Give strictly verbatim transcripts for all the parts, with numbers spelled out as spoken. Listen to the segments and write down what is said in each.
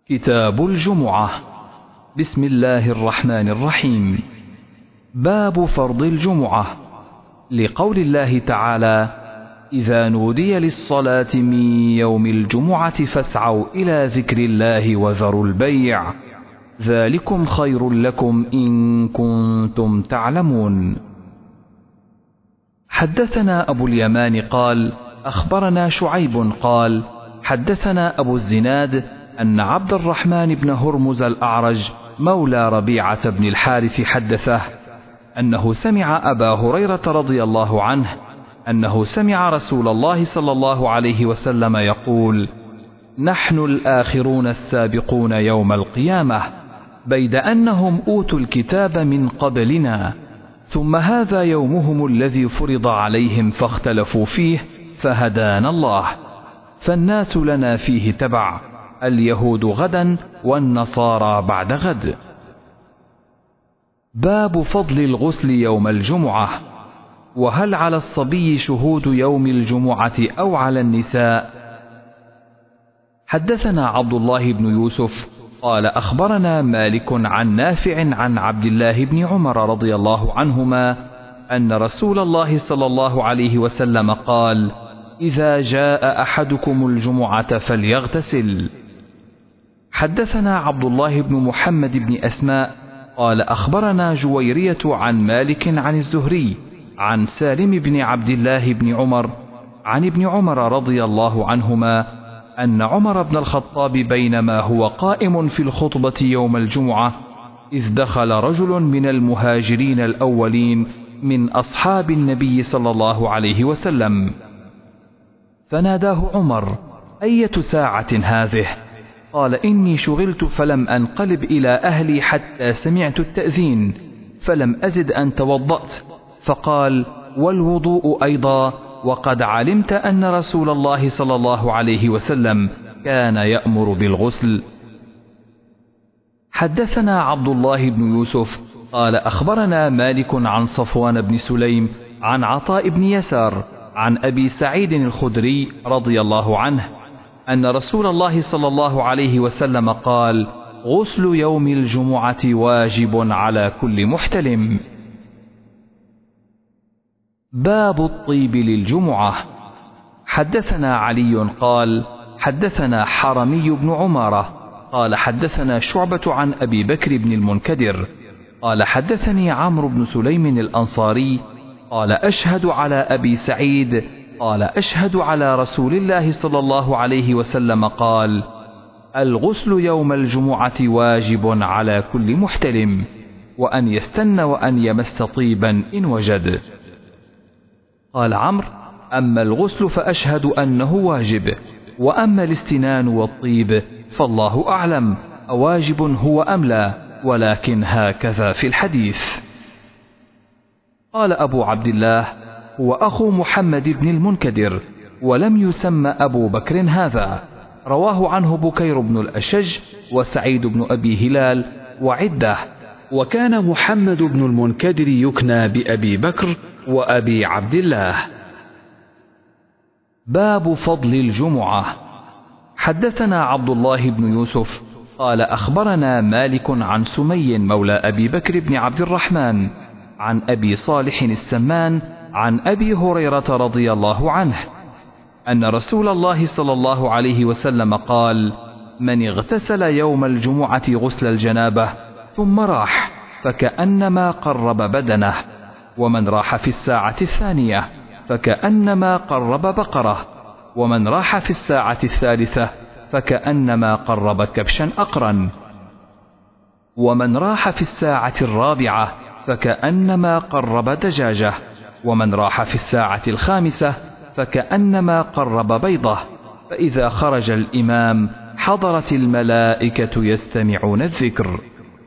كتاب الجمعة. بسم الله الرحمن الرحيم. باب فرض الجمعة، لقول الله تعالى: إذا نودي للصلاة من يوم الجمعة فاسعوا إلى ذكر الله وذروا البيع، ذلكم خير لكم إن كنتم تعلمون. حدثنا أبو اليمان قال: أخبرنا شعيب قال: حدثنا أبو الزناد أن عبد الرحمن بن هرمز الأعرج مولى ربيعة بن الحارث حدثه أنه سمع أبا هريرة رضي الله عنه أنه سمع رسول الله صلى الله عليه وسلم يقول: نحن الآخرون السابقون يوم القيامة، بيد أنهم أوتوا الكتاب من قبلنا، ثم هذا يومهم الذي فرض عليهم فاختلفوا فيه فهدانا الله، فالناس لنا فيه تبع، اليهود غدا والنصارى بعد غد. باب فضل الغسل يوم الجمعة، وهل على الصبي شهود يوم الجمعة أو على النساء؟ حدثنا عبد الله بن يوسف قال: أخبرنا مالك عن نافع عن عبد الله بن عمر رضي الله عنهما أن رسول الله صلى الله عليه وسلم قال: إذا جاء أحدكم الجمعة فليغتسل. حدثنا عبد الله بن محمد بن أسماء قال: أخبرنا جويرية عن مالك عن الزهري عن سالم بن عبد الله بن عمر عن ابن عمر رضي الله عنهما أن عمر بن الخطاب بينما هو قائم في الخطبة يوم الجمعة إذ دخل رجل من المهاجرين الأولين من أصحاب النبي صلى الله عليه وسلم، فناداه عمر: أية ساعة هذه؟ قال: إني شغلت فلم أنقلب إلى أهلي حتى سمعت التأذين، فلم أزد أن توضأت. فقال: والوضوء أيضا، وقد علمت أن رسول الله صلى الله عليه وسلم كان يأمر بالغسل. حدثنا عبد الله بن يوسف قال: أخبرنا مالك عن صفوان بن سليم عن عطاء بن يسار عن أبي سعيد الخدري رضي الله عنه أن رسول الله صلى الله عليه وسلم قال: غسل يوم الجمعة واجب على كل محتلم. باب الطيب للجمعة. حدثنا علي قال: حدثنا حرمي بن عمارة قال: حدثنا شعبة عن أبي بكر بن المنكدر قال: حدثني عمرو بن سليم الأنصاري قال: أشهد على أبي سعيد قال: أشهد على رسول الله صلى الله عليه وسلم قال: الغسل يوم الجمعة واجب على كل محتلم، وأن يستن وأن يمس طيبا إن وجد. قال عمرو: أما الغسل فأشهد أنه واجب، وأما الاستنان والطيب فالله أعلم أواجب هو أم لا، ولكن هكذا في الحديث. قال أبو عبد الله: هو أخو محمد بن المنكدر، ولم يسمى أبو بكر هذا. رواه عنه بكير بن الأشج وسعيد بن أبي هلال وعدة، وكان محمد بن المنكدر يكنى بأبي بكر وأبي عبد الله. باب فضل الجمعة. حدثنا عبد الله بن يوسف قال: أخبرنا مالك عن سمي مولى أبي بكر بن عبد الرحمن عن أبي صالح السمان عن أبي هريرة رضي الله عنه أن رسول الله صلى الله عليه وسلم قال: من اغتسل يوم الجمعة غسل الجنابة ثم راح فكأنما قرب بدنه، ومن راح في الساعة الثانية فكأنما قرب بقرة، ومن راح في الساعة الثالثة فكأنما قرب كبشا أقرا، ومن راح في الساعة الرابعة فكأنما قرب دجاجة، ومن راح في الساعة الخامسة فكأنما قرب بيضة، فإذا خرج الإمام حضرت الملائكة يستمعون الذكر.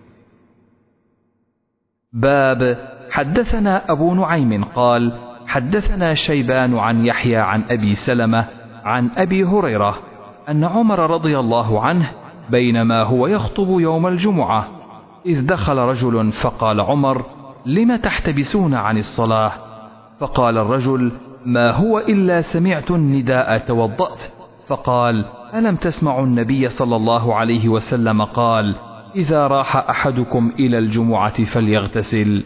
باب حدثنا أبو نعيم قال: حدثنا شيبان عن يحيى عن أبي سلمة عن أبي هريرة أن عمر رضي الله عنه بينما هو يخطب يوم الجمعة إذ دخل رجل فقال عمر: لم تحتبسون عن الصلاة؟ فقال الرجل: ما هو إلا سمعت النداء توضأت. فقال: ألم تسمعوا النبي صلى الله عليه وسلم قال: إذا راح أحدكم إلى الجمعة فليغتسل.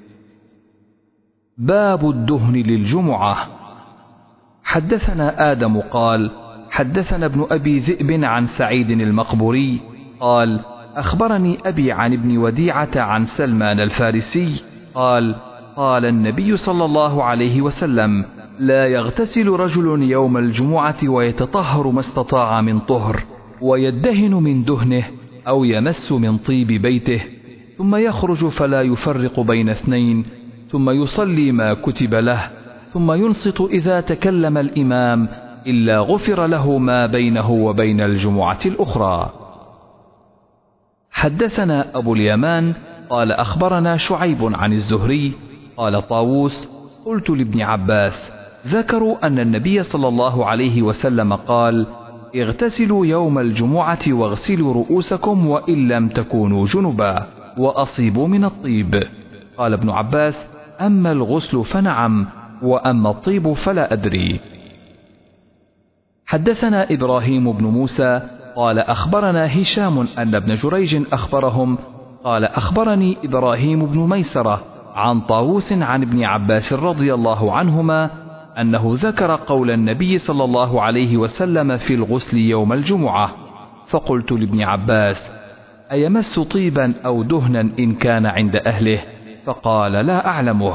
باب الدهن للجمعة. حدثنا آدم قال: حدثنا ابن أبي ذئب عن سعيد المقبوري قال: أخبرني أبي عن ابن وديعة عن سلمان الفارسي قال: قال النبي صلى الله عليه وسلم: لا يغتسل رجل يوم الجمعة ويتطهر ما استطاع من طهر، ويدهن من دهنه أو يمس من طيب بيته، ثم يخرج فلا يفرق بين اثنين، ثم يصلي ما كتب له، ثم ينصت إذا تكلم الإمام، إلا غفر له ما بينه وبين الجمعة الأخرى. حدثنا أبو اليمان قال: أخبرنا شعيب عن الزهري قال طاووس: قلت لابن عباس: ذكروا أن النبي صلى الله عليه وسلم قال: اغتسلوا يوم الجمعة واغسلوا رؤوسكم وإن لم تكونوا جنبا، وأصيبوا من الطيب. قال ابن عباس: أما الغسل فنعم، وأما الطيب فلا أدري. حدثنا إبراهيم بن موسى قال: أخبرنا هشام أن ابن جريج أخبرهم قال: أخبرني إبراهيم بن ميسرة عن طاووس عن ابن عباس رضي الله عنهما أنه ذكر قول النبي صلى الله عليه وسلم في الغسل يوم الجمعة، فقلت لابن عباس: أيمس طيبا أو دهنا إن كان عند أهله؟ فقال: لا أعلمه.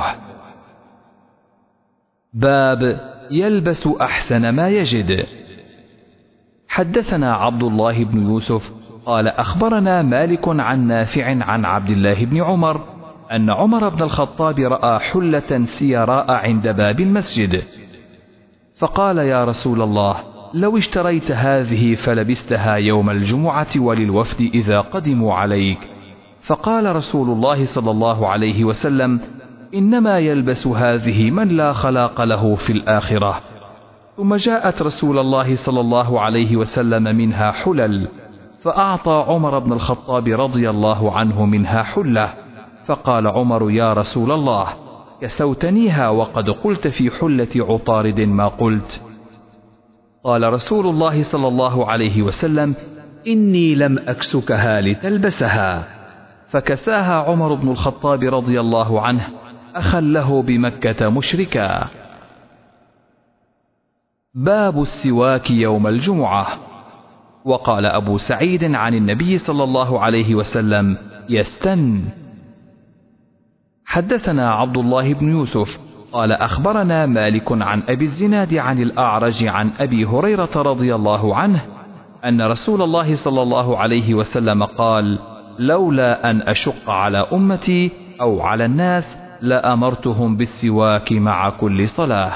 باب يلبس أحسن ما يجد. حدثنا عبد الله بن يوسف قال: أخبرنا مالك عن نافع عن عبد الله بن عمر أن عمر بن الخطاب رأى حلة سيراء عند باب المسجد، فقال: يا رسول الله، لو اشتريت هذه فلبستها يوم الجمعة وللوفد إذا قدموا عليك. فقال رسول الله صلى الله عليه وسلم: إنما يلبس هذه من لا خلاق له في الآخرة. ثم جاءت رسول الله صلى الله عليه وسلم منها حلل، فأعطى عمر بن الخطاب رضي الله عنه منها حلة، فقال عمر: يا رسول الله، كسوتنيها وقد قلت في حلة عطارد ما قلت. قال رسول الله صلى الله عليه وسلم: إني لم أكسكها لتلبسها. فكساها عمر بن الخطاب رضي الله عنه أخا له بمكة مشركا. باب السواك يوم الجمعة. وقال أبو سعيد عن النبي صلى الله عليه وسلم: يستن. حدثنا عبد الله بن يوسف قال: أخبرنا مالك عن أبي الزناد عن الأعرج عن أبي هريرة رضي الله عنه أن رسول الله صلى الله عليه وسلم قال: لولا أن أشق على أمتي أو على الناس لأمرتهم بالسواك مع كل صلاة.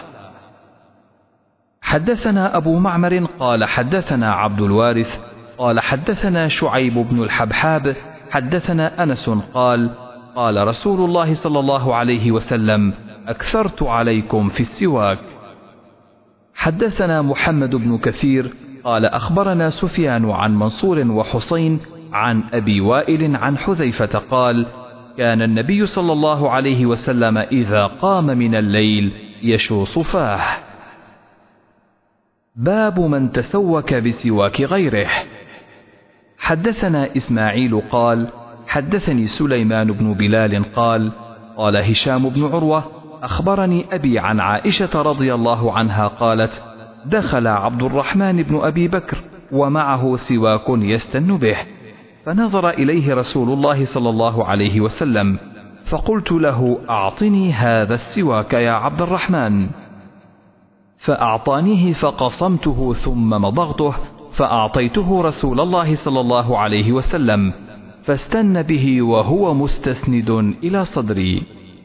حدثنا أبو معمر قال: حدثنا عبد الوارث قال: حدثنا شعيب بن الحبحاب حدثنا أنس قال: قال رسول الله صلى الله عليه وسلم: أكثرت عليكم في السواك. حدثنا محمد بن كثير قال: أخبرنا سفيان عن منصور وحسين عن أبي وائل عن حذيفة قال: كان النبي صلى الله عليه وسلم إذا قام من الليل يشوص فاه. باب من تسوك بسواك غيره. حدثنا إسماعيل قال: حدثني سليمان بن بلال قال: قال هشام بن عروة: أخبرني أبي عن عائشة رضي الله عنها قالت: دخل عبد الرحمن بن أبي بكر ومعه سواك يستن به، فنظر إليه رسول الله صلى الله عليه وسلم، فقلت له: أعطني هذا السواك يا عبد الرحمن. فأعطانيه فقصمته ثم مضغته، فأعطيته رسول الله صلى الله عليه وسلم، فاستن به وهو مستسند إلى صدري.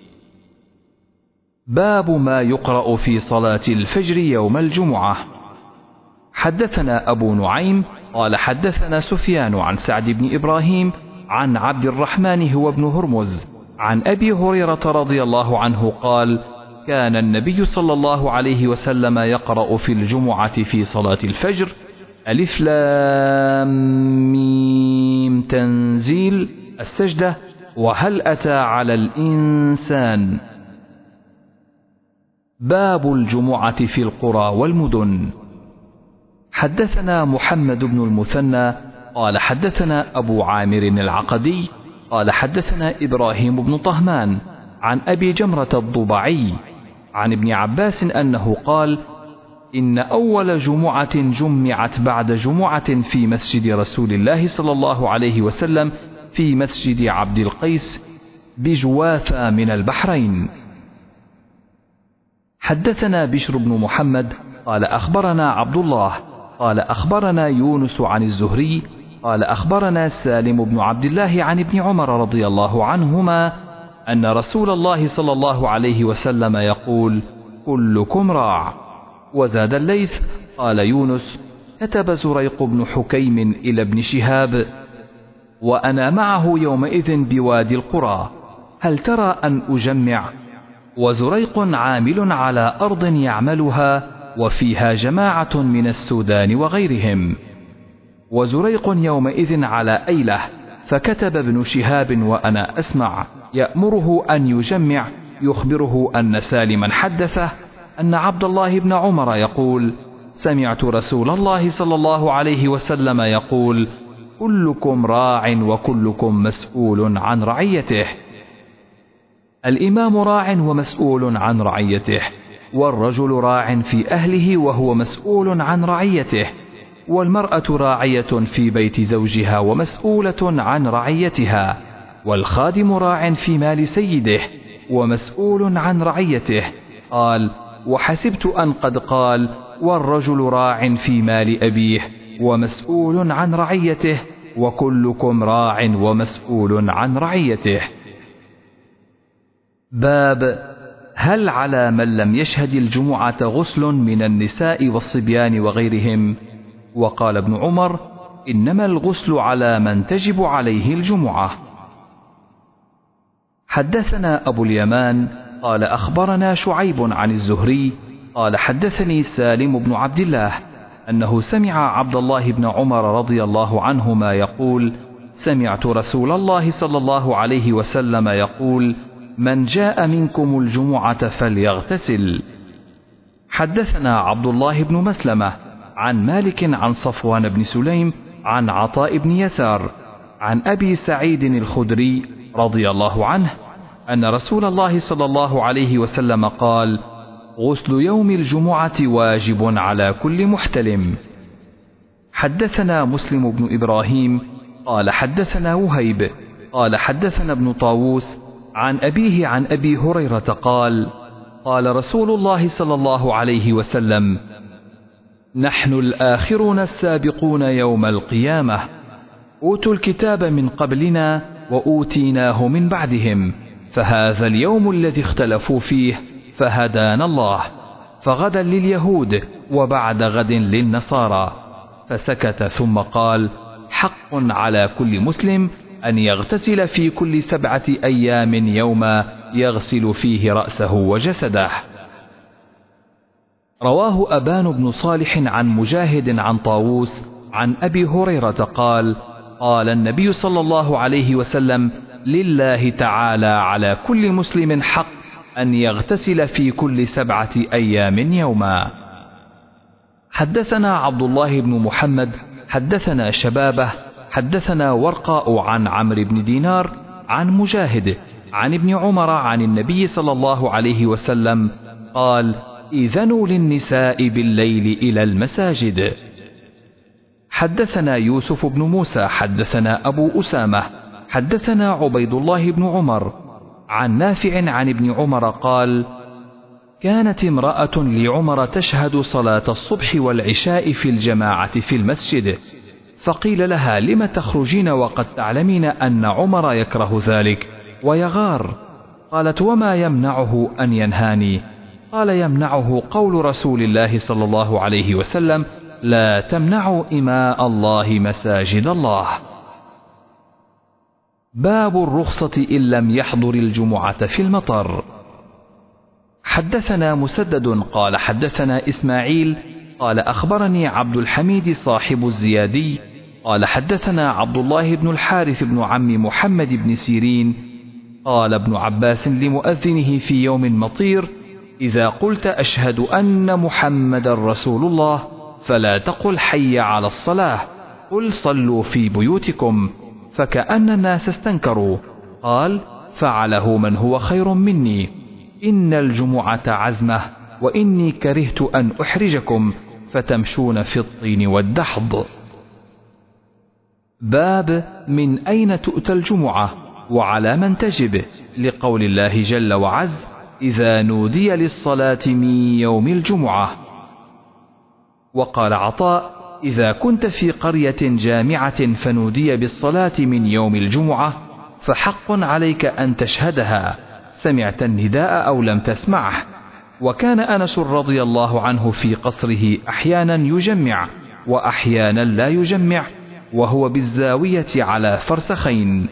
باب ما يقرأ في صلاة الفجر يوم الجمعة. حدثنا أبو نعيم قال: حدثنا سفيان عن سعد بن إبراهيم عن عبد الرحمن هو ابن هرمز عن أبي هريرة رضي الله عنه قال: كان النبي صلى الله عليه وسلم يقرأ في الجمعة في صلاة الفجر: ألف لام ميم تنزيل، السجدة، وهل أتى على الإنسان. باب الجمعة في القرى والمدن. حدثنا محمد بن المثنى قال حدثنا أبو عامر العقدي قال حدثنا إبراهيم بن طهمان عن أبي جمرة الضبعي عن ابن عباس أنه قال: إن أول جمعة جمعت بعد جمعة في مسجد رسول الله صلى الله عليه وسلم في مسجد عبد القيس بجواثة من البحرين. حدثنا بشر بن محمد قال أخبرنا عبد الله قال أخبرنا يونس عن الزهري قال أخبرنا سالم بن عبد الله عن ابن عمر رضي الله عنهما أن رسول الله صلى الله عليه وسلم يقول: كلكم راع. وزاد الليث قال يونس: كتب زريق بن حكيم إلى ابن شهاب وأنا معه يومئذ بوادي القرى، هل ترى أن أجمع؟ وزريق عامل على أرض يعملها وفيها جماعة من السودان وغيرهم. وزريق يومئذ على أيله، فكتب ابن شهاب وأنا أسمع يأمره أن يجمع، يخبره أن سالما حدثه أن عبد الله بن عمر يقول: سمعت رسول الله صلى الله عليه وسلم يقول: كلكم راع وكلكم مسؤول عن رعيته. الإمام راع ومسؤول عن رعيته، والرجل راع في أهله وهو مسؤول عن رعيته، والمرأة راعية في بيت زوجها ومسؤولة عن رعيتها، والخادم راع في مال سيده ومسؤول عن رعيته. قال: وحسبت أن قد قال: والرجل راع في مال أبيه ومسؤول عن رعيته، وكلكم راع ومسؤول عن رعيته. باب: هل على من لم يشهد الجمعة غسل من النساء والصبيان وغيرهم؟ وقال ابن عمر: إنما الغسل على من تجب عليه الجمعة. حدثنا أبو اليمان قال أخبرنا شعيب عن الزهري قال حدثني سالم بن عبد الله أنه سمع عبد الله بن عمر رضي الله عنهما يقول: سمعت رسول الله صلى الله عليه وسلم يقول: من جاء منكم الجمعة فليغتسل. حدثنا عبد الله بن مسلمة عن مالك عن صفوان بن سليم عن عطاء بن يسار عن أبي سعيد الخدري رضي الله عنه أن رسول الله صلى الله عليه وسلم قال: غسل يوم الجمعة واجب على كل محتلم. حدثنا مسلم بن إبراهيم قال حدثنا وهيب قال حدثنا ابن طاووس عن أبيه عن أبي هريرة قال: قال رسول الله صلى الله عليه وسلم: نحن الآخرون السابقون يوم القيامة، أوتوا الكتاب من قبلنا وأوتيناه من بعدهم، فهذا اليوم الذي اختلفوا فيه فهدانا الله، فغدا لليهود وبعد غد للنصارى. فسكت ثم قال: حق على كل مسلم أن يغتسل في كل سبعة أيام يوما يغسل فيه رأسه وجسده. رواه أبان بن صالح عن مجاهد عن طاووس عن أبي هريرة قال: قال النبي صلى الله عليه وسلم: لله تعالى على كل مسلم حق أن يغتسل في كل سبعة أيام يوما. حدثنا عبد الله بن محمد حدثنا شبابه حدثنا ورقاء عن عمرو بن دينار عن مجاهد عن ابن عمر عن النبي صلى الله عليه وسلم قال: إذنوا للنساء بالليل إلى المساجد. حدثنا يوسف بن موسى حدثنا أبو أسامة حدثنا عبيد الله بن عمر عن نافع عن ابن عمر قال: كانت امرأة لعمر تشهد صلاة الصبح والعشاء في الجماعة في المسجد، فقيل لها: لم تخرجين وقد تعلمين أن عمر يكره ذلك ويغار؟ قالت: وما يمنعه أن ينهاني؟ قال: يمنعه قول رسول الله صلى الله عليه وسلم: لا تمنعوا إماء الله مساجد الله. باب الرخصة إن لم يحضر الجمعة في المطر. حدثنا مسدد قال حدثنا إسماعيل قال أخبرني عبد الحميد صاحب الزيادي قال حدثنا عبد الله بن الحارث بن عم محمد بن سيرين قال ابن عباس لمؤذنه في يوم مطير: إذا قلت أشهد أن محمد رسول الله فلا تقل حي على الصلاة، قل صلوا في بيوتكم، فكأن الناس استنكروا. قال: فعله من هو خير مني، إن الجمعة عزمة، وإني كرهت أن أحرجكم فتمشون في الطين والدحض. باب من أين تؤتى الجمعة وعلى من تجب، لقول الله جل وعز: إذا نودي للصلاة من يوم الجمعة. وقال عطاء: إذا كنت في قرية جامعة فنودي بالصلاة من يوم الجمعة فحق عليك أن تشهدها، سمعت النداء أو لم تسمعه. وكان أنس رضي الله عنه في قصره أحيانا يجمع وأحيانا لا يجمع، وهو بالزاوية على فرسخين.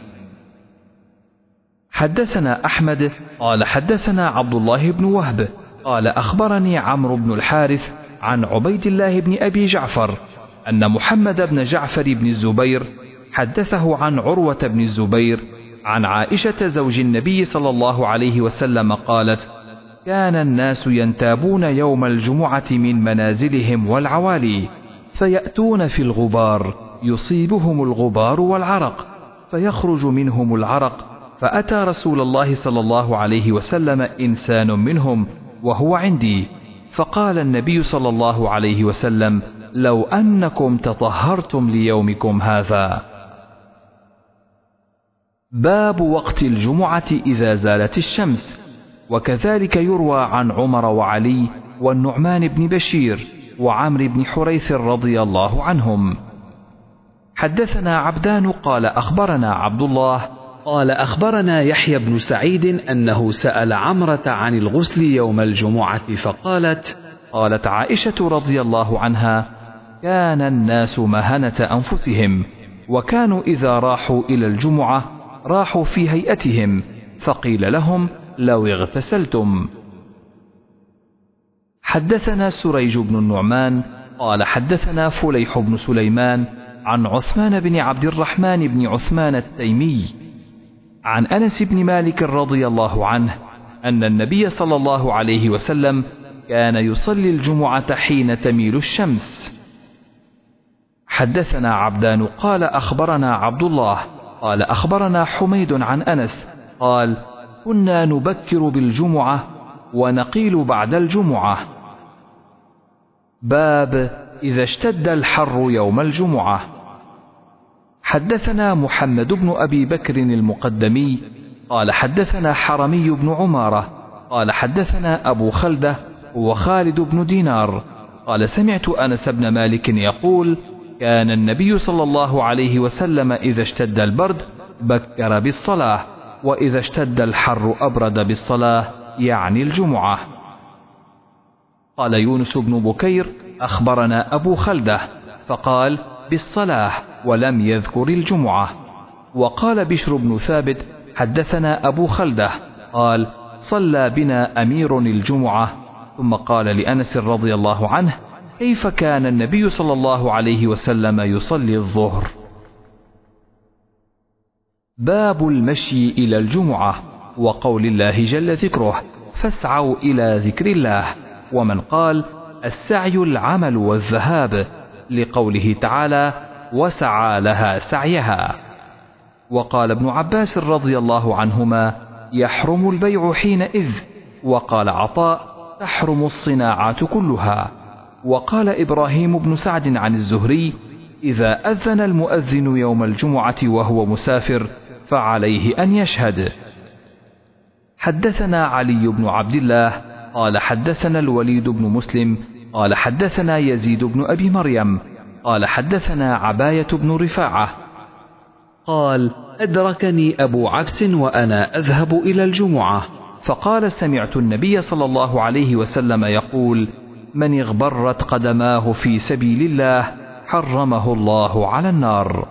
حدثنا أحمد قال حدثنا عبد الله بن وهب قال أخبرني عمرو بن الحارث عن عبيد الله بن أبي جعفر أن محمد بن جعفر بن الزبير حدثه عن عروة بن الزبير عن عائشة زوج النبي صلى الله عليه وسلم قالت: كان الناس ينتابون يوم الجمعة من منازلهم والعوالي، فيأتون في الغبار يصيبهم الغبار والعرق، فيخرج منهم العرق، فأتى رسول الله صلى الله عليه وسلم إنسان منهم وهو عندي، فقال النبي صلى الله عليه وسلم: لو أنكم تطهرتم ليومكم هذا. باب وقت الجمعة إذا زالت الشمس. وكذلك يروى عن عمر وعلي والنعمان بن بشير وعمرو بن حريث رضي الله عنهم. حدثنا عبدان قال أخبرنا عبد الله قال أخبرنا يحيى بن سعيد أنه سأل عمرة عن الغسل يوم الجمعة فقالت: قالت عائشة رضي الله عنها: كان الناس مهنة أنفسهم، وكانوا إذا راحوا إلى الجمعة راحوا في هيئتهم، فقيل لهم: لو اغتسلتم. حدثنا سريج بن النعمان قال حدثنا فليح بن سليمان عن عثمان بن عبد الرحمن بن عثمان التيمي عن أنس بن مالك رضي الله عنه أن النبي صلى الله عليه وسلم كان يصلي الجمعة حين تميل الشمس. حدثنا عبدان قال أخبرنا عبد الله قال أخبرنا حميد عن أنس قال: كنا نبكر بالجمعة ونقيل بعد الجمعة. باب إذا اشتد الحر يوم الجمعة. حدثنا محمد بن أبي بكر المقدمي قال حدثنا حرمي بن عمارة قال حدثنا أبو خلدة وخالد بن دينار قال: سمعت أنس بن مالك يقول: كان النبي صلى الله عليه وسلم إذا اشتد البرد بكر بالصلاة، وإذا اشتد الحر أبرد بالصلاة، يعني الجمعة. قال يونس بن بكير: أخبرنا أبو خلدة فقال: بالصلاة، ولم يذكر الجمعة. وقال بشر بن ثابت: حدثنا أبو خلدة قال: صلى بنا أمير الجمعة، ثم قال لأنس رضي الله عنه: كيف كان النبي صلى الله عليه وسلم يصلي الظهر؟ باب المشي إلى الجمعة، وقول الله جل ذكره: فاسعوا إلى ذكر الله. ومن قال: السعي العمل والذهاب، لقوله تعالى: وسعى لها سعيها. وقال ابن عباس رضي الله عنهما: يحرم البيع حينئذ. وقال عطاء: تحرم الصناعات كلها. وقال إبراهيم بن سعد عن الزهري: إذا أذن المؤذن يوم الجمعة وهو مسافر فعليه أن يشهد. حدثنا علي بن عبد الله قال حدثنا الوليد بن مسلم قال حدثنا يزيد بن أبي مريم قال حدثنا عباية بن رفاعة قال: أدركني أبو عبس وأنا أذهب إلى الجمعة، فقال: سمعت النبي صلى الله عليه وسلم يقول: من اغبرت قدماه في سبيل الله حرمه الله على النار.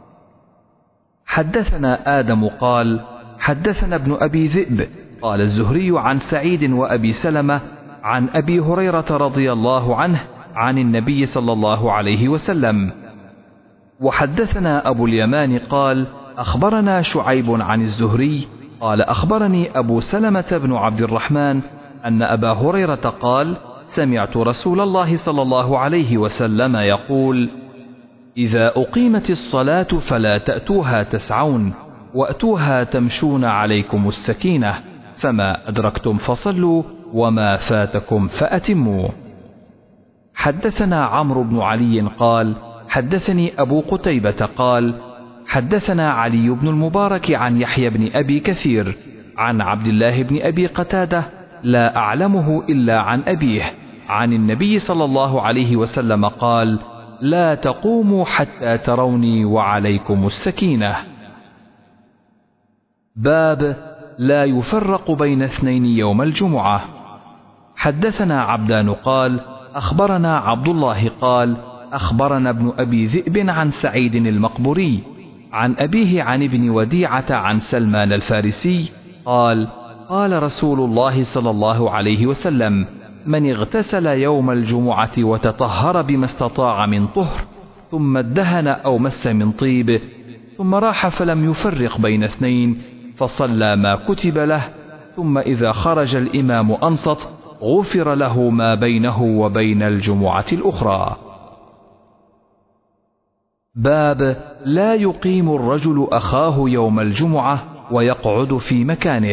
حدثنا آدم قال حدثنا ابن أبي ذئب قال الزهري عن سعيد وأبي سلمة عن أبي هريرة رضي الله عنه عن النبي صلى الله عليه وسلم. وحدثنا أبو اليمان قال أخبرنا شعيب عن الزهري قال أخبرني أبو سلمة بن عبد الرحمن أن أبا هريرة قال: سمعت رسول الله صلى الله عليه وسلم يقول: إذا أقيمت الصلاة فلا تأتوها تسعون وأتوها تمشون عليكم السكينة، فما أدركتم فصلوا وما فاتكم فأتموا. حدثنا عمرو بن علي قال: حدثني أبو قتيبة قال: حدثنا علي بن المبارك عن يحيى بن أبي كثير عن عبد الله بن أبي قتادة لا أعلمه إلا عن أبيه عن النبي صلى الله عليه وسلم قال: لا تقوموا حتى تروني وعليكم السكينة. باب لا يفرق بين اثنين يوم الجمعة. حدثنا عبدان قال: أخبرنا عبد الله قال: أخبرنا ابن أبي ذئب عن سعيد المقبوري عن أبيه عن ابن وديعة عن سلمان الفارسي قال: قال رسول الله صلى الله عليه وسلم: من اغتسل يوم الجمعة وتطهر بما استطاع من طهر ثم ادهن أو مس من طيب ثم راح فلم يفرق بين اثنين فصلى ما كتب له ثم إذا خرج الإمام أنصت غفر له ما بينه وبين الجمعة الأخرى. باب لا يقيم الرجل أخاه يوم الجمعة ويقعد في مكانه.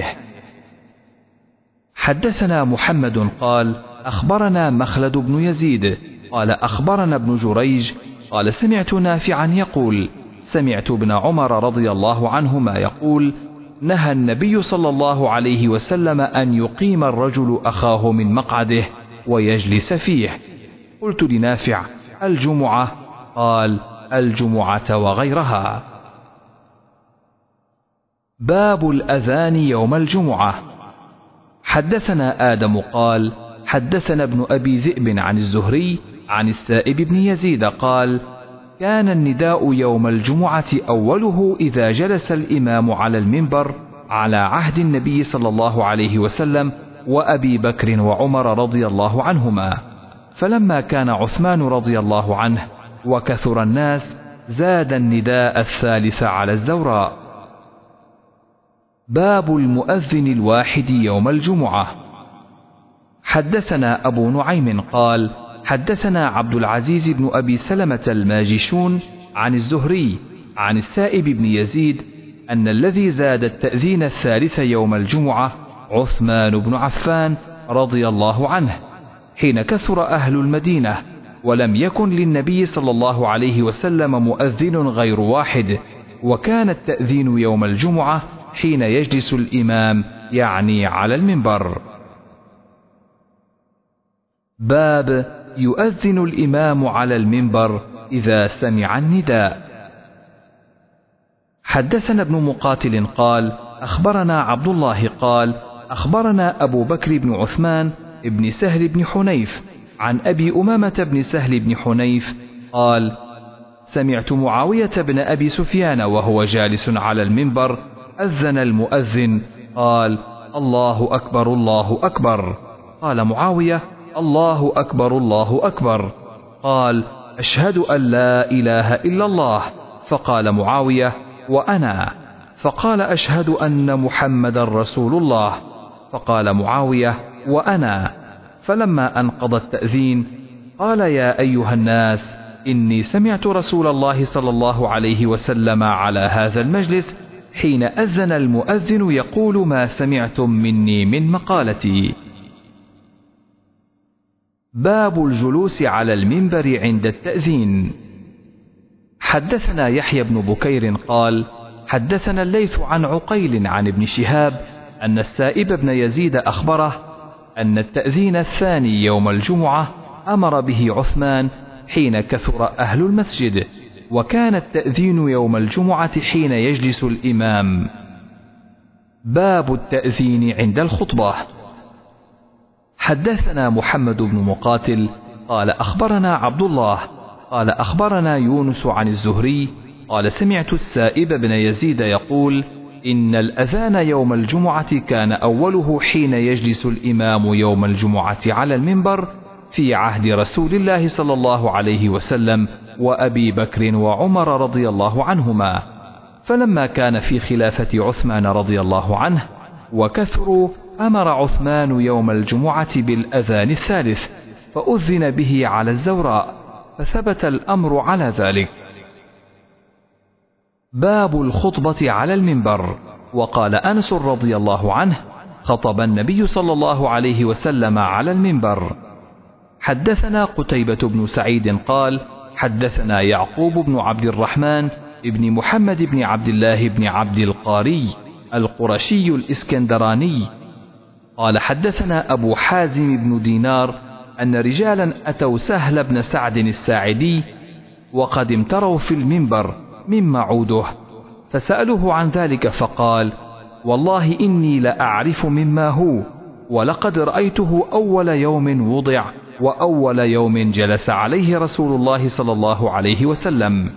حدثنا محمد قال: أخبرنا مخلد بن يزيد قال: أخبرنا ابن جريج قال: سمعت نافعا يقول: سمعت ابن عمر رضي الله عنهما يقول: نهى النبي صلى الله عليه وسلم أن يقيم الرجل أخاه من مقعده ويجلس فيه. قلت لنافع: الجمعة؟ قال: الجمعة وغيرها. باب الأذان يوم الجمعة. حدثنا آدم قال: حدثنا ابن أبي ذئب عن الزهري عن السائب بن يزيد قال: كان النداء يوم الجمعة أوله إذا جلس الإمام على المنبر على عهد النبي صلى الله عليه وسلم وأبي بكر وعمر رضي الله عنهما، فلما كان عثمان رضي الله عنه وكثر الناس زاد النداء الثالث على الزوراء. باب المؤذن الواحد يوم الجمعة. حدثنا أبو نعيم قال: حدثنا عبد العزيز بن أبي سلمة الماجشون عن الزهري عن السائب بن يزيد أن الذي زاد التأذين الثالث يوم الجمعة عثمان بن عفان رضي الله عنه حين كثر أهل المدينة ولم يكن للنبي صلى الله عليه وسلم مؤذن غير واحد، وكان التأذين يوم الجمعة حين يجلس الإمام يعني على المنبر. باب يؤذن الإمام على المنبر إذا سمع النداء. حدثنا ابن مقاتل قال: أخبرنا عبد الله قال: أخبرنا أبو بكر بن عثمان ابن سهل بن حنيف عن أبي أمامة بن سهل بن حنيف قال: سمعت معاوية بن أبي سفيان وهو جالس على المنبر أذن المؤذن قال: الله أكبر الله أكبر. قال معاوية: الله أكبر الله أكبر. قال: أشهد أن لا إله إلا الله. فقال معاوية: وأنا. فقال: أشهد أن محمد رسول الله. فقال معاوية: وأنا. فلما انقضى التأذين قال: يا أيها الناس، إني سمعت رسول الله صلى الله عليه وسلم على هذا المجلس حين أذن المؤذن يقول ما سمعتم مني من مقالتي. باب الجلوس على المنبر عند التأذين. حدثنا يحيى بن بكير قال: حدثنا الليث عن عقيل عن ابن شهاب أن السائب بن يزيد أخبره أن التأذين الثاني يوم الجمعة أمر به عثمان حين كثر أهل المسجد، وكان التأذين يوم الجمعة حين يجلس الإمام. باب التأذين عند الخطبة. حدثنا محمد بن مقاتل قال: أخبرنا عبد الله قال: أخبرنا يونس عن الزهري قال: سمعت السائب بن يزيد يقول: إن الأذان يوم الجمعة كان أوله حين يجلس الإمام يوم الجمعة على المنبر في عهد رسول الله صلى الله عليه وسلم وأبي بكر وعمر رضي الله عنهما، فلما كان في خلافة عثمان رضي الله عنه وكثروا أمر عثمان يوم الجمعة بالأذان الثالث، فأذن به على الزوراء، فثبت الأمر على ذلك. باب الخطبة على المنبر. وقال أنس رضي الله عنه: خطب النبي صلى الله عليه وسلم على المنبر. حدثنا قتيبة بن سعيد قال: حدثنا يعقوب بن عبد الرحمن ابن محمد بن عبد الله بن عبد القاري القرشي الإسكندراني قال: حدثنا أبو حازم بن دينار أن رجالا أتوا سهل بن سعد الساعدي وقد امتروا في المنبر مما عوده، فسألوه عن ذلك فقال: والله إني لأعرف مما هو، ولقد رأيته أول يوم وضع وأول يوم جلس عليه رسول الله صلى الله عليه وسلم.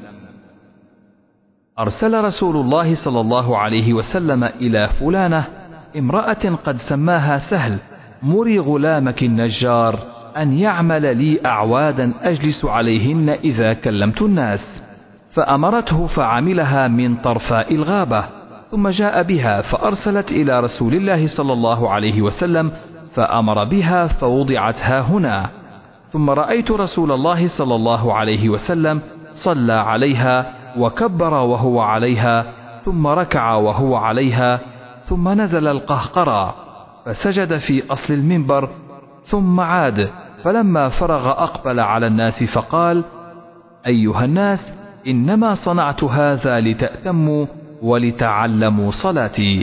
أرسل رسول الله صلى الله عليه وسلم إلى فلانة امرأة قد سماها سهل: مري غلامك النجار أن يعمل لي أعوادا أجلس عليهن إذا كلمت الناس، فأمرته فعملها من طرفاء الغابة، ثم جاء بها فأرسلت إلى رسول الله صلى الله عليه وسلم فأمر بها فوضعت ها هنا، ثم رأيت رسول الله صلى الله عليه وسلم صلى عليها وكبر وهو عليها، ثم ركع وهو عليها، ثم نزل القهقرى فسجد في أصل المنبر، ثم عاد، فلما فرغ أقبل على الناس فقال: أيها الناس، إنما صنعت هذا لتأتموا ولتعلموا صلاتي.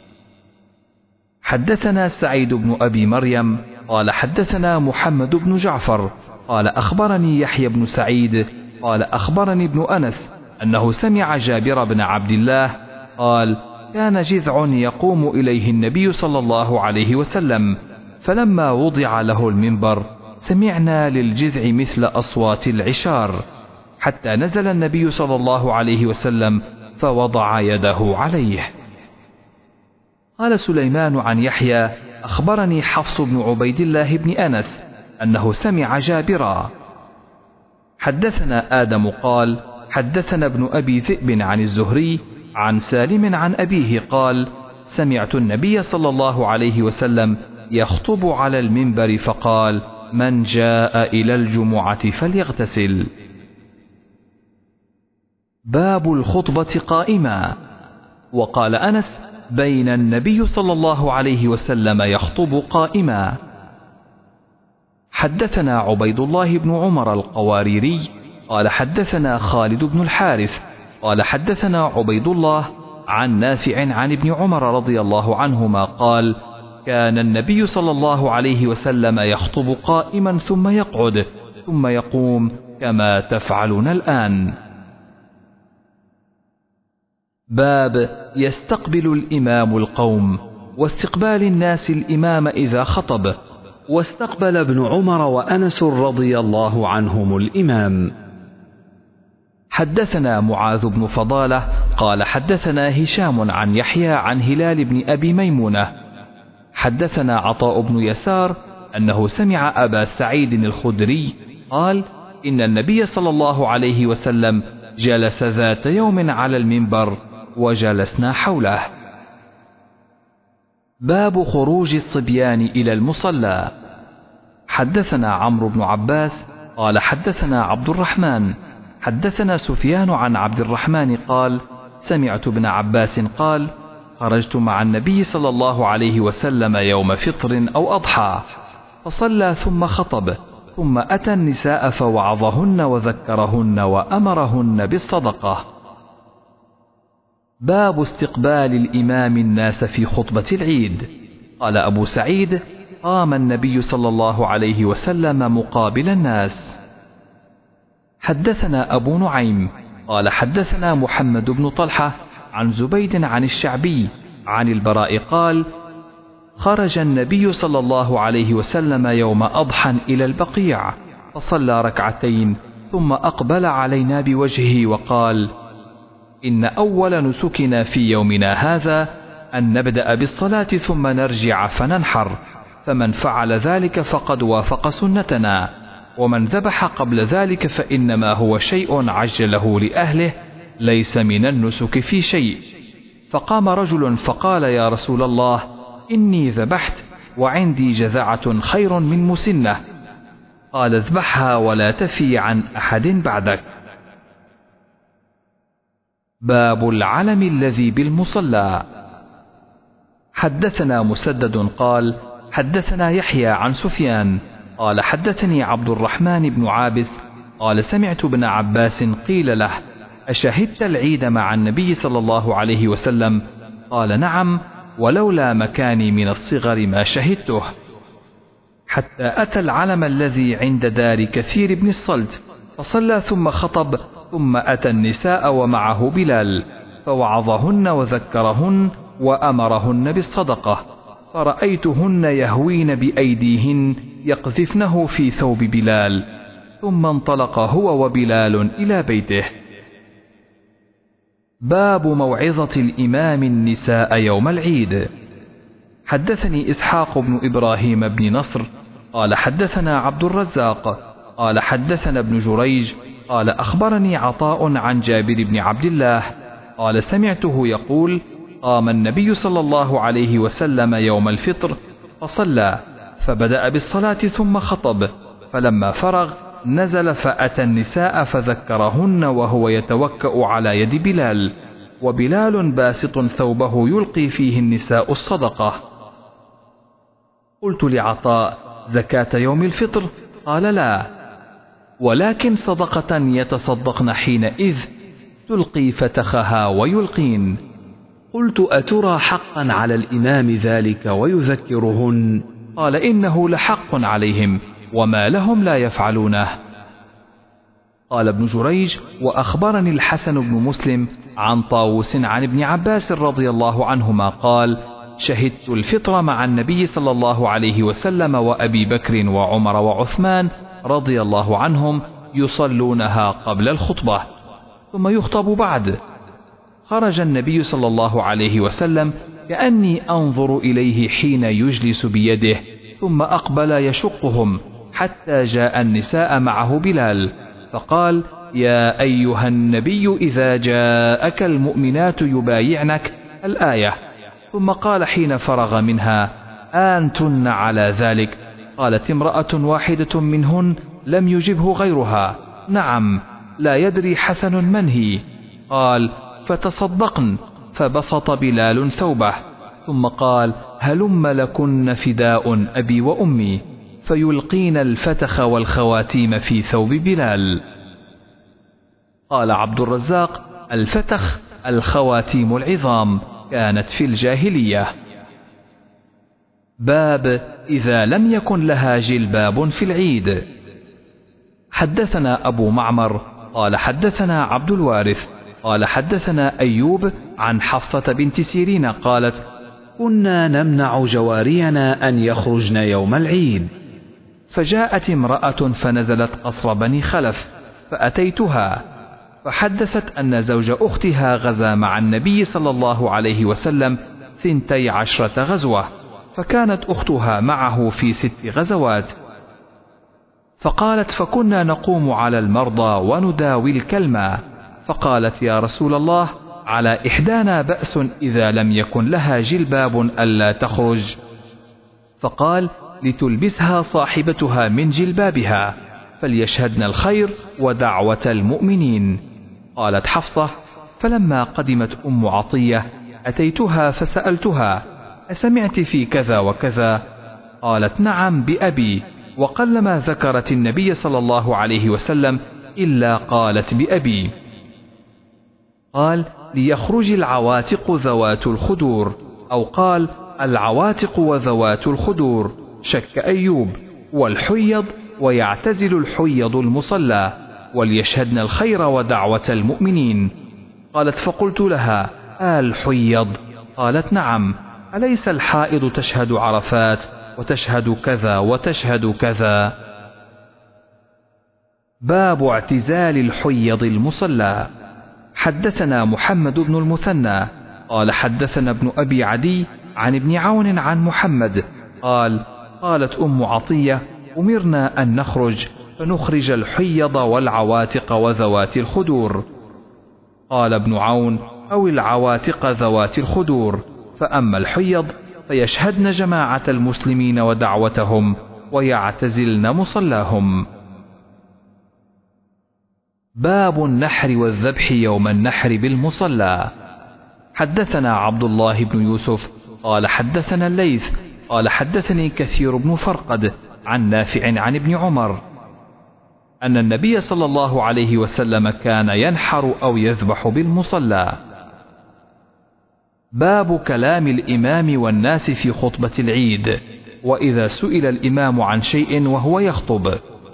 حدثنا سعيد بن أبي مريم قال: حدثنا محمد بن جعفر قال: أخبرني يحيى بن سعيد قال: أخبرني ابن أنس أنه سمع جابر بن عبد الله قال: كان جذع يقوم إليه النبي صلى الله عليه وسلم، فلما وضع له المنبر سمعنا للجذع مثل أصوات العشار، حتى نزل النبي صلى الله عليه وسلم فوضع يده عليه. قال سليمان عن يحيى: أخبرني حفص بن عبيد الله بن أنس أنه سمع جابرا. حدثنا آدم قال: حدثنا ابن أبي ذئب عن الزهري عن سالم عن أبيه قال: سمعت النبي صلى الله عليه وسلم يخطب على المنبر فقال: من جاء إلى الجمعة فليغتسل. باب الخطبة قائما. وقال أنس: بين النبي صلى الله عليه وسلم يخطب قائما. حدثنا عبيد الله بن عمر القواريري قال: حدثنا خالد بن الحارث قال: حدثنا عبيد الله عن نافع عن ابن عمر رضي الله عنهما قال: كان النبي صلى الله عليه وسلم يخطب قائما ثم يقعد ثم يقوم كما تفعلون الآن. باب يستقبل الإمام القوم واستقبال الناس الإمام إذا خطب. واستقبل ابن عمر وأنس رضي الله عنهم الإمام. حدثنا معاذ بن فضالة قال: حدثنا هشام عن يحيى عن هلال بن أبي ميمونة حدثنا عطاء بن يسار أنه سمع أبا سعيد الخدري قال: إن النبي صلى الله عليه وسلم جلس ذات يوم على المنبر وجلسنا حوله. باب خروج الصبيان إلى المصلى. حدثنا عمرو بن عباس قال: حدثنا عبد الرحمن حدثنا سفيان عن عبد الرحمن قال: سمعت ابن عباس قال: خرجت مع النبي صلى الله عليه وسلم يوم فطر أو أضحى، فصلى ثم خطب، ثم أتى النساء فوعظهن وذكرهن وأمرهن بالصدقة. باب استقبال الإمام الناس في خطبة العيد. قال أبو سعيد: قام النبي صلى الله عليه وسلم مقابل الناس. حدثنا أبو نعيم قال: حدثنا محمد بن طلحة عن زبيد عن الشعبي عن البراء قال: خرج النبي صلى الله عليه وسلم يوم أضحى إلى البقيع فصلى ركعتين ثم أقبل علينا بوجهه وقال: إن أول نسكنا في يومنا هذا أن نبدأ بالصلاة ثم نرجع فننحر، فمن فعل ذلك فقد وافق سنتنا، ومن ذبح قبل ذلك فإنما هو شيء عجله لأهله ليس من النسك في شيء. فقام رجل فقال: يا رسول الله، إني ذبحت وعندي جذعة خير من مسنة. قال اذبحها ولا تفي عن أحد بعدك. باب العلم الذي بالمصلى. حدثنا مسدد قال حدثنا يحيى عن سفيان قال حدثني عبد الرحمن بن عابس قال سمعت ابن عباس قيل له أشهدت العيد مع النبي صلى الله عليه وسلم؟ قال نعم، ولولا مكاني من الصغر ما شهدته. حتى أتى العلم الذي عند دار كثير بن الصلت فصلى ثم خطب، ثم أتى النساء ومعه بلال فوعظهن وذكرهن وأمرهن بالصدقة، فرأيتهن يهوين بأيديهن يقذفنه في ثوب بلال، ثم انطلق هو وبلال إلى بيته. باب موعظة الإمام النساء يوم العيد. حدثني إسحاق بن إبراهيم بن نصر قال حدثنا عبد الرزاق قال حدثنا ابن جريج قال أخبرني عطاء عن جابر بن عبد الله قال سمعته يقول قام النبي صلى الله عليه وسلم يوم الفطر فصلى، فبدأ بالصلاة ثم خطب، فلما فرغ نزل فأتى النساء فذكرهن وهو يتوكأ على يد بلال، وبلال باسط ثوبه يلقي فيه النساء الصدقة. قلت لعطاء زكاة يوم الفطر؟ قال لا، ولكن صدقة يتصدقن حينئذ تلقي فتخها ويلقين. قلت أترى حقا على الإمام ذلك ويذكرهن؟ قال إنه لحق عليهم، وما لهم لا يفعلونه. قال ابن جريج وأخبرني الحسن بن مسلم عن طاووس عن ابن عباس رضي الله عنهما قال شهدت الفطر مع النبي صلى الله عليه وسلم وأبي بكر وعمر وعثمان رضي الله عنهم يصلونها قبل الخطبة ثم يخطب بعد. خرج النبي صلى الله عليه وسلم كأني أنظر إليه حين يجلس بيده، ثم أقبل يشقهم حتى جاء النساء معه بلال فقال يا أيها النبي إذا جاءك المؤمنات يبايعنك الآية، ثم قال حين فرغ منها أنتن على ذلك؟ قالت امرأة واحدة منهن لم يجبه غيرها نعم، لا يدري حسن من هي. قال فتصدقن، فبسط بلال ثوبه ثم قال هلم لكن فداء أبي وأمي، فيلقين الفتخ والخواتيم في ثوب بلال. قال عبد الرزاق الفتخ الخواتيم العظام كانت في الجاهلية. باب إذا لم يكن لها جلباب في العيد. حدثنا أبو معمر قال حدثنا عبد الوارث قال حدثنا أيوب عن حفصة بنت سيرين قالت كنا نمنع جوارينا أن يخرجن يوم العيد، فجاءت امرأة فنزلت قصر بني خلف فأتيتها فحدثت أن زوج أختها غزا مع النبي صلى الله عليه وسلم ثنتي عشرة غزوة، فكانت أختها معه في ست غزوات. فقالت فكنا نقوم على المرضى ونداوي الكلمة، فقالت يا رسول الله على إحدانا بأس إذا لم يكن لها جلباب ألا تخرج؟ فقال لتلبسها صاحبتها من جلبابها فليشهدن الخير ودعوة المؤمنين. قالت حفصة فلما قدمت أم عطية أتيتها فسألتها أسمعت في كذا وكذا؟ قالت نعم بأبي، وقلما ذكرت النبي صلى الله عليه وسلم إلا قالت بأبي. قال ليخرج العواتق ذوات الخدور، أو قال العواتق وذوات الخدور، شك أيوب، والحيض ويعتزل الحيض المصلى، وليشهدن الخير ودعوة المؤمنين. قالت فقلت لها الحيض؟ قالت نعم، أليس الحائض تشهد عرفات وتشهد كذا وتشهد كذا؟ باب اعتزال الحيض المصلى. حدثنا محمد بن المثنى قال حدثنا ابن أبي عدي عن ابن عون عن محمد قال قالت أم عطية أمرنا أن نخرج فنخرج الحيض والعواتق وذوات الخدور. قال ابن عون أو العواتق ذوات الخدور، فأما الحيض فيشهدن جماعة المسلمين ودعوتهم، ويعتزلن مصلاهم. باب النحر والذبح يوم النحر بالمصلى. حدثنا عبد الله بن يوسف قال حدثنا الليث قال حدثني كثير بن فرقد عن نافع عن ابن عمر أن النبي صلى الله عليه وسلم كان ينحر أو يذبح بالمصلى. باب كلام الإمام والناس في خطبة العيد، وإذا سئل الإمام عن شيء وهو يخطب.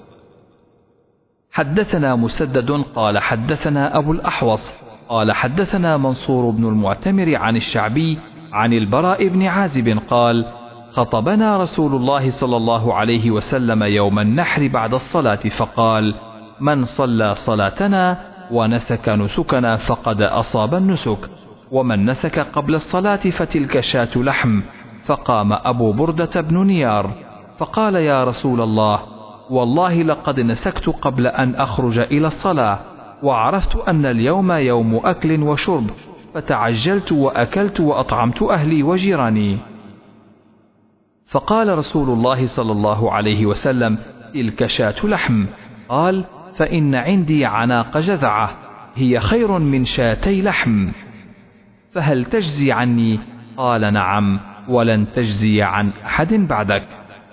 حدثنا مسدد قال حدثنا أبو الأحوص قال حدثنا منصور بن المعتمر عن الشعبي عن البراء بن عازب قال خطبنا رسول الله صلى الله عليه وسلم يوم النحر بعد الصلاة فقال من صلى صلاتنا ونسك نسكنا فقد أصاب النسك، ومن نسك قبل الصلاة فتلك شاة لحم. فقام أبو بردة بن نيار فقال يا رسول الله والله لقد نسكت قبل أن أخرج إلى الصلاة، وعرفت أن اليوم يوم أكل وشرب، فتعجلت وأكلت وأطعمت أهلي وجيراني. فقال رسول الله صلى الله عليه وسلم تلك شاة لحم. قال فإن عندي عناق جذعة هي خير من شاتي لحم، فهل تجزي عني؟ قال نعم، ولن تجزي عن أحد بعدك.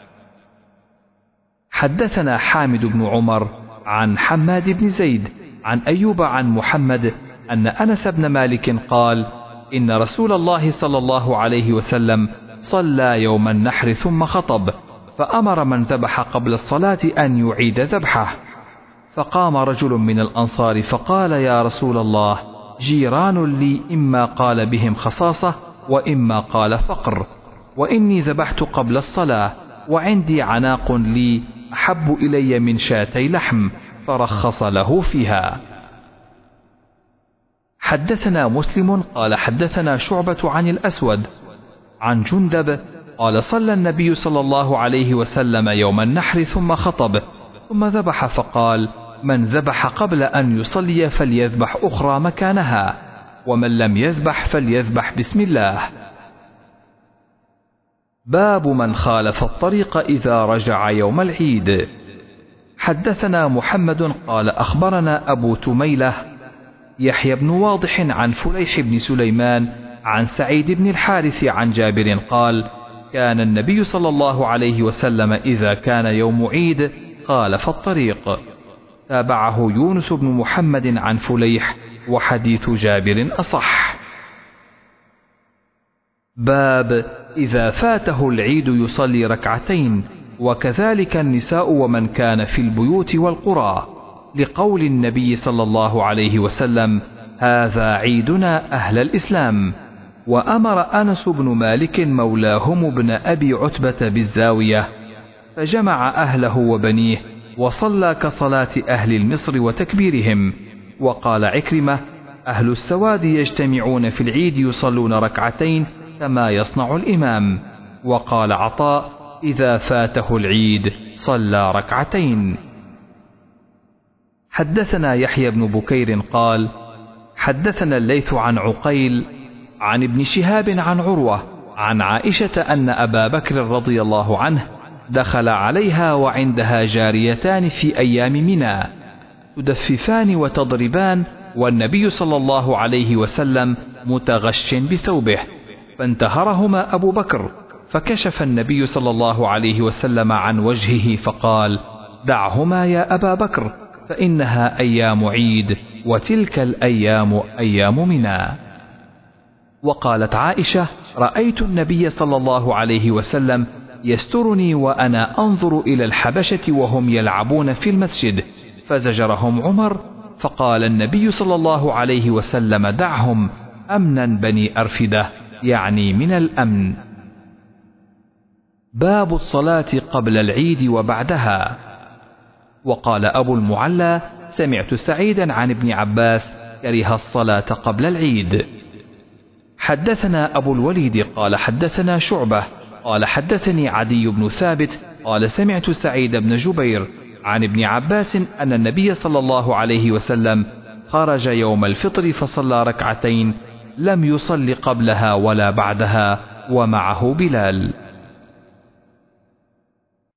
حدثنا حامد بن عمر عن حماد بن زيد عن أيوب عن محمد أن أنس بن مالك قال إن رسول الله صلى الله عليه وسلم صلى يوم النحر ثم خطب، فأمر من ذبح قبل الصلاة أن يعيد ذبحه. فقام رجل من الأنصار فقال يا رسول الله جيران لي إما قال بهم خصاصة وإما قال فقر، وإني ذبحت قبل الصلاة وعندي عناق لي أحب إلي من شاتي لحم، فرخص له فيها. حدثنا مسلم قال حدثنا شعبة عن الأسود عن جندب قال صلى النبي صلى الله عليه وسلم يوم النحر ثم خطب ثم ذبح فقال من ذبح قبل أن يصلي فليذبح أخرى مكانها، ومن لم يذبح فليذبح بسم الله. باب من خالف الطريق إذا رجع يوم العيد. حدثنا محمد قال أخبرنا أبو تميلة يحيى بن واضح عن فليح بن سليمان عن سعيد بن الحارث عن جابر قال كان النبي صلى الله عليه وسلم إذا كان يوم عيد خالف الطريق. تابعه يونس بن محمد عن فليح، وحديث جابر أصح. باب إذا فاته العيد يصلي ركعتين، وكذلك النساء ومن كان في البيوت والقرى، لقول النبي صلى الله عليه وسلم هذا عيدنا أهل الإسلام. وأمر أنس بن مالك مولاهم بن أبي عتبة بالزاوية فجمع أهله وبنيه وصلى كصلاة أهل المصر وتكبيرهم. وقال عكرمة أهل السواد يجتمعون في العيد يصلون ركعتين كما يصنع الإمام. وقال عطاء إذا فاته العيد صلى ركعتين. حدثنا يحيى بن بكير قال حدثنا الليث عن عقيل عن ابن شهاب عن عروة عن عائشة أن أبا بكر رضي الله عنه دخل عليها وعندها جاريتان في أيام منى تدففان وتضربان، والنبي صلى الله عليه وسلم متغش بثوبه، فانتهرهما أبو بكر، فكشف النبي صلى الله عليه وسلم عن وجهه فقال دعهما يا أبا بكر فإنها أيام عيد، وتلك الأيام أيام منى. وقالت عائشة رأيت النبي صلى الله عليه وسلم يسترني وأنا أنظر إلى الحبشة وهم يلعبون في المسجد، فزجرهم عمر، فقال النبي صلى الله عليه وسلم دعهم أمنا بني أرفدة، يعني من الأمن. باب الصلاة قبل العيد وبعدها. وقال أبو المعلى سمعت سعيدا عن ابن عباس كره الصلاة قبل العيد. حدثنا أبو الوليد قال حدثنا شعبة قال حدثني عدي بن ثابت قال سمعت سعيد بن جبير عن ابن عباس أن النبي صلى الله عليه وسلم خرج يوم الفطر فصلى ركعتين لم يصل قبلها ولا بعدها، ومعه بلال.